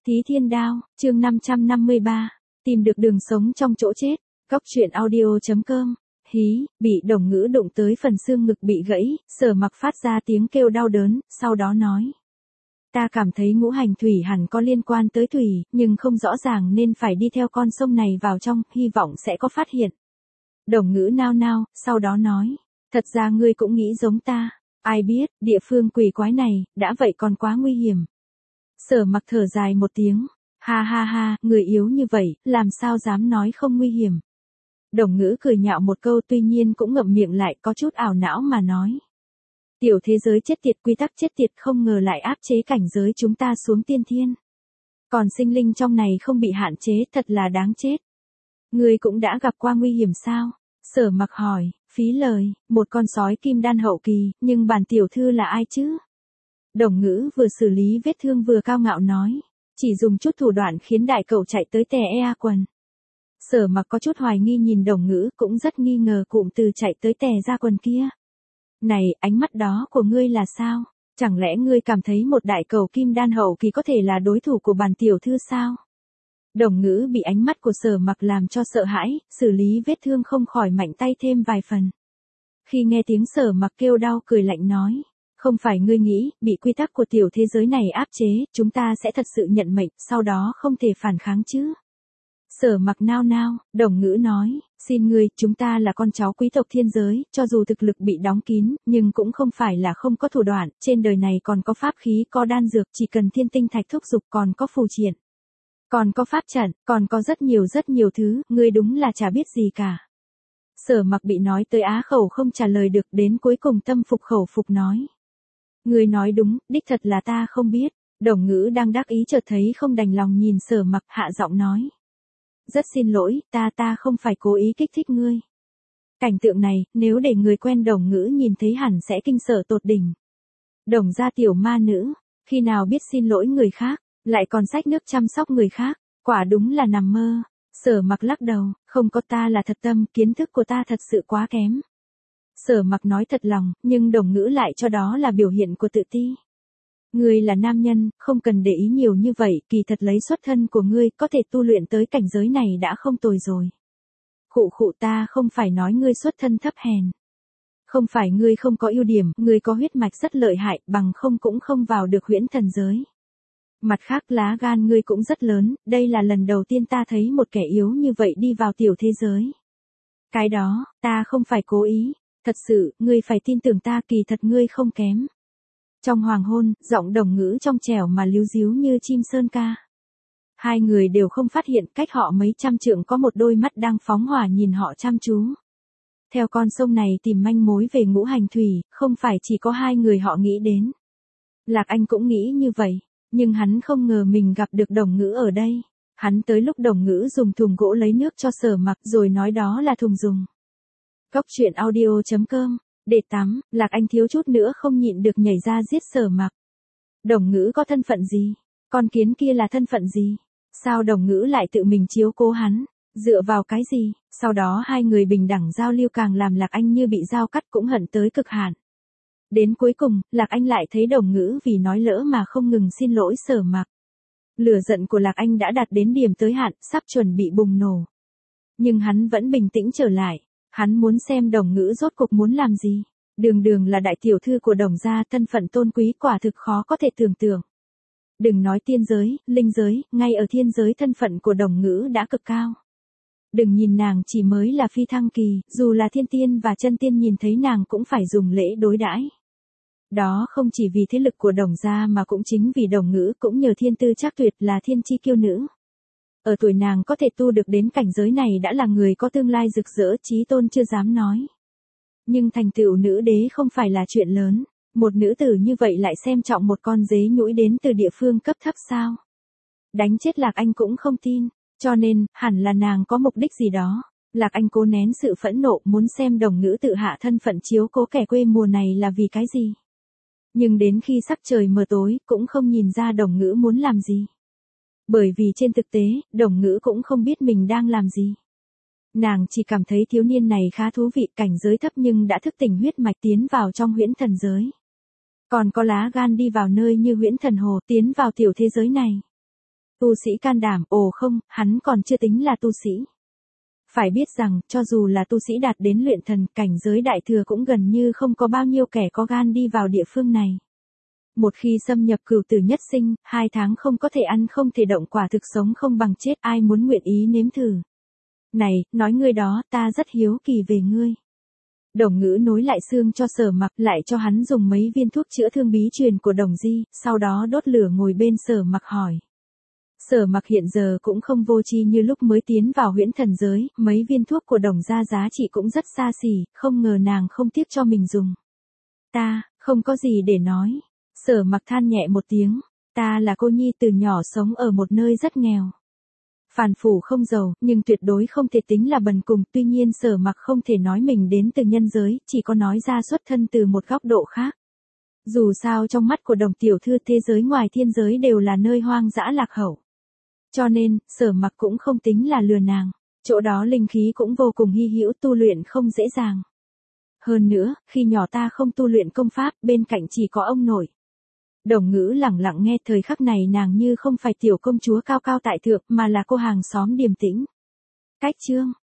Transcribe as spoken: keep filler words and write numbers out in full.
Thí Thiên Đao, chương năm trăm năm mươi ba, tìm được đường sống trong chỗ chết, góc truyện audio.com, hí, bị Đồng Ngữ đụng tới phần xương ngực bị gãy, Sở Mặc phát ra tiếng kêu đau đớn, sau đó nói. Ta cảm thấy ngũ hành thủy hẳn có liên quan tới thủy, nhưng không rõ ràng nên phải đi theo con sông này vào trong, hy vọng sẽ có phát hiện. Đồng Ngữ nao nao, sau đó nói, thật ra ngươi cũng nghĩ giống ta, ai biết, địa phương quỷ quái này, đã vậy còn quá nguy hiểm. Sở Mặc thở dài một tiếng, ha ha ha, người yếu như vậy, làm sao dám nói không nguy hiểm. Đồng Ngữ cười nhạo một câu tuy nhiên cũng ngậm miệng lại có chút ảo não mà nói. Tiểu thế giới chết tiệt quy tắc chết tiệt không ngờ lại áp chế cảnh giới chúng ta xuống tiên thiên. Còn sinh linh trong này không bị hạn chế thật là đáng chết. Ngươi cũng đã gặp qua nguy hiểm sao? Sở Mặc hỏi, phí lời, một con sói kim đan hậu kỳ, nhưng bản tiểu thư là ai chứ? Đồng Ngữ vừa xử lý vết thương vừa cao ngạo nói, chỉ dùng chút thủ đoạn khiến đại cậu chạy tới tè ea quần. Sở Mặc có chút hoài nghi nhìn Đồng Ngữ cũng rất nghi ngờ cụm từ chạy tới tè ra quần kia. Này, ánh mắt đó của ngươi là sao? Chẳng lẽ ngươi cảm thấy một đại cầu kim đan hậu kỳ có thể là đối thủ của bản tiểu thư sao? Đồng Ngữ bị ánh mắt của Sở Mặc làm cho sợ hãi, xử lý vết thương không khỏi mạnh tay thêm vài phần. Khi nghe tiếng Sở Mặc kêu đau cười lạnh nói, không phải ngươi nghĩ, bị quy tắc của tiểu thế giới này áp chế, chúng ta sẽ thật sự nhận mệnh, sau đó không thể phản kháng chứ? Sở Mặc nao nao, Đồng Ngữ nói, xin ngươi, chúng ta là con cháu quý tộc thiên giới, cho dù thực lực bị đóng kín, nhưng cũng không phải là không có thủ đoạn, trên đời này còn có pháp khí, có đan dược, chỉ cần thiên tinh thạch thúc dục, còn có phù triện, còn có pháp trận, còn có rất nhiều rất nhiều thứ, ngươi đúng là chả biết gì cả. Sở Mặc bị nói tới á khẩu không trả lời được, đến cuối cùng tâm phục khẩu phục nói. Ngươi nói đúng, đích thật là ta không biết. Đồng Ngữ đang đắc ý chợt thấy không đành lòng nhìn Sở Mặc, hạ giọng nói. Rất xin lỗi, ta ta không phải cố ý kích thích ngươi. Cảnh tượng này, nếu để người quen Đồng Ngữ nhìn thấy hẳn sẽ kinh sợ tột đỉnh. Đồng gia tiểu ma nữ, khi nào biết xin lỗi người khác, lại còn xách nước chăm sóc người khác, quả đúng là nằm mơ. Sở Mặc lắc đầu, không có, ta là thật tâm, kiến thức của ta thật sự quá kém. Sở Mặc nói thật lòng, nhưng Đồng Ngữ lại cho đó là biểu hiện của tự ti. Ngươi là nam nhân, không cần để ý nhiều như vậy, kỳ thật lấy xuất thân của ngươi, có thể tu luyện tới cảnh giới này đã không tồi rồi. Khụ khụ, ta không phải nói ngươi xuất thân thấp hèn. Không phải ngươi không có ưu điểm, ngươi có huyết mạch rất lợi hại, bằng không cũng không vào được huyễn thần giới. Mặt khác lá gan ngươi cũng rất lớn, đây là lần đầu tiên ta thấy một kẻ yếu như vậy đi vào tiểu thế giới. Cái đó, ta không phải cố ý, thật sự, ngươi phải tin tưởng ta, kỳ thật ngươi không kém. Trong hoàng hôn, giọng Đồng Ngữ trong trẻo mà líu díu như chim sơn ca. Hai người đều không phát hiện cách họ mấy trăm trượng có một đôi mắt đang phóng hỏa nhìn họ chăm chú. Theo con sông này tìm manh mối về ngũ hành thủy, không phải chỉ có hai người họ nghĩ đến. Lạc Anh cũng nghĩ như vậy, nhưng hắn không ngờ mình gặp được Đồng Ngữ ở đây. Hắn tới lúc Đồng Ngữ dùng thùng gỗ lấy nước cho Sở Mặc rồi nói đó là thùng dùng. Góc truyện audio.com, để tắm, Lạc Anh thiếu chút nữa không nhịn được nhảy ra giết Sở Mặc. Đồng Ngữ có thân phận gì? Con kiến kia là thân phận gì? Sao Đồng Ngữ lại tự mình chiếu cố hắn? Dựa vào cái gì? Sau đó hai người bình đẳng giao lưu càng làm Lạc Anh như bị dao cắt cũng hận tới cực hạn. Đến cuối cùng, Lạc Anh lại thấy Đồng Ngữ vì nói lỡ mà không ngừng xin lỗi Sở Mặc. Lửa giận của Lạc Anh đã đạt đến điểm tới hạn, sắp chuẩn bị bùng nổ. Nhưng hắn vẫn bình tĩnh trở lại. Hắn muốn xem Đồng Ngữ rốt cuộc muốn làm gì. Đường đường là đại tiểu thư của Đồng gia, thân phận tôn quý quả thực khó có thể tưởng tượng. Đừng nói tiên giới, linh giới, ngay ở thiên giới thân phận của Đồng Ngữ đã cực cao. Đừng nhìn nàng chỉ mới là phi thăng kỳ, dù là thiên tiên và chân tiên nhìn thấy nàng cũng phải dùng lễ đối đãi. Đó không chỉ vì thế lực của Đồng gia mà cũng chính vì Đồng Ngữ cũng nhờ thiên tư chắc tuyệt là thiên chi kiêu nữ. Ở tuổi nàng có thể tu được đến cảnh giới này đã là người có tương lai rực rỡ, chí tôn chưa dám nói. Nhưng thành tựu nữ đế không phải là chuyện lớn, một nữ tử như vậy lại xem trọng một con dế nhũi đến từ địa phương cấp thấp sao? Đánh chết Lạc Anh cũng không tin, cho nên, hẳn là nàng có mục đích gì đó. Lạc Anh cố nén sự phẫn nộ muốn xem Đồng Ngữ tự hạ thân phận chiếu cố kẻ quê mùa này là vì cái gì. Nhưng đến khi sắc trời mờ tối, cũng không nhìn ra Đồng Ngữ muốn làm gì. Bởi vì trên thực tế, Đồng Ngữ cũng không biết mình đang làm gì. Nàng chỉ cảm thấy thiếu niên này khá thú vị, cảnh giới thấp nhưng đã thức tỉnh huyết mạch tiến vào trong huyễn thần giới. Còn có lá gan đi vào nơi như huyễn thần hồ, tiến vào tiểu thế giới này. Tu sĩ can đảm, ồ không, hắn còn chưa tính là tu sĩ. Phải biết rằng, cho dù là tu sĩ đạt đến luyện thần, cảnh giới đại thừa cũng gần như không có bao nhiêu kẻ có gan đi vào địa phương này. Một khi xâm nhập cửu tử nhất sinh, hai tháng không có thể ăn không thể động, quả thực sống không bằng chết, ai muốn nguyện ý nếm thử. Này, nói ngươi đó, ta rất hiếu kỳ về ngươi. Đồng Ngữ nối lại xương cho Sở Mặc, lại cho hắn dùng mấy viên thuốc chữa thương bí truyền của Đồng Di, sau đó đốt lửa ngồi bên Sở Mặc hỏi. Sở Mặc hiện giờ cũng không vô tri như lúc mới tiến vào huyễn thần giới, mấy viên thuốc của Đồng gia giá trị cũng rất xa xỉ, không ngờ nàng không tiếc cho mình dùng. Ta, không có gì để nói. Sở Mặc than nhẹ một tiếng, ta là cô nhi từ nhỏ sống ở một nơi rất nghèo. Phàn phủ không giàu, nhưng tuyệt đối không thể tính là bần cùng, tuy nhiên Sở Mặc không thể nói mình đến từ nhân giới, chỉ có nói ra xuất thân từ một góc độ khác. Dù sao trong mắt của Đồng tiểu thư thế giới ngoài thiên giới đều là nơi hoang dã lạc hậu. Cho nên, Sở Mặc cũng không tính là lừa nàng, chỗ đó linh khí cũng vô cùng hy hữu, tu luyện không dễ dàng. Hơn nữa, khi nhỏ ta không tu luyện công pháp, bên cạnh chỉ có ông nội. Đồng Ngữ lẳng lặng nghe, thời khắc này nàng như không phải tiểu công chúa cao cao tại thượng, mà là cô hàng xóm điềm tĩnh. Cách chương